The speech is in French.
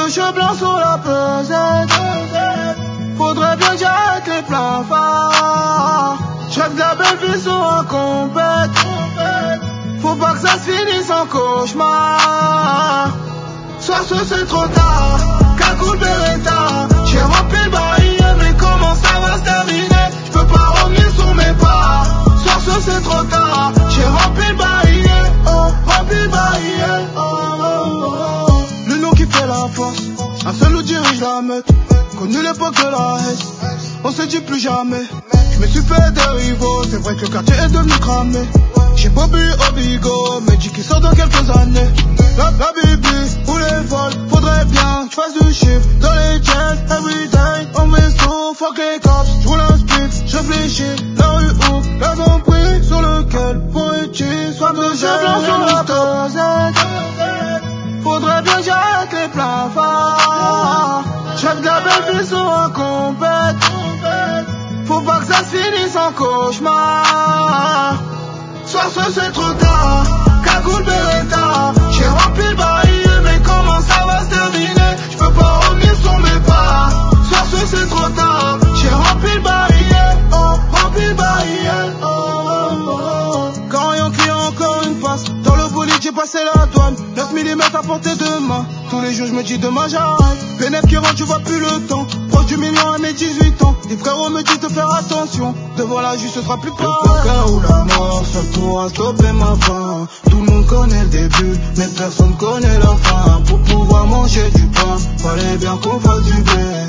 de cheveux blancs sur la pesette. Faudrait bien que j'arrête les pleins phares. J'rêve de la belle vie sur un compète. Faut pas que ça se finisse en cauchemar. Soir ce c'est trop tard. Cagoule Beretta. J'ai rempli le barillet, mais comment ça va se terminer? J'peux pas revenir sur mes pas. Soir ce c'est trop tard. J'ai rempli le barillet, oh, rempli le barillet, oh, oh, oh. L'union qui fait la force, un seul nous dirige la meute. Connu l'époque de la haine, on se dit plus jamais. Je me suis fait des rivaux, c'est vrai que le quartier est devenu cramé. J'ai Bobby Obigo, mais dit qu'il sort dans quelques années. La bibi ou les vols, faudrait bien que j'fasse du chiffre. Dans les jets, everyday, on met sous, fuck les cops. J'roule un speed, j'réfléchis, la rue où la ont pris, sur lequel pourrais-tu soif de cheveux blancs sur la pesette. Faudrait bien que j'arrête les pleins phares. J'rêve de la belle vie sur un compète. Faut pas que ça se finisse en cauchemar. Soir ce c'est trop tard. Cagoule Beretta. J'ai rempli le barillet, mais comment ça va se terminer? J'peux pas revenir sur mes pas. Soir ce c'est trop tard. J'ai rempli le barillet, oh, rempli le barillet, oh, oh, oh. Quand rien client encore une face. Dans le bolide j'ai passé la douane. 9 mm à portée de main. Tous les jours je me dis demain j'arrête. Pénètre qui rentre, tu vois plus le temps. Proche du million à mes 18 ans. Les frérots me disent de faire attention. Devant la juge ce sera plus pareil. Le coca ou la mort, seul pourra stopper ma faim. Tout le monde connaît le début, mais personne connaît la fin. Pour pouvoir manger du pain, fallait bien qu'on fasse du blé.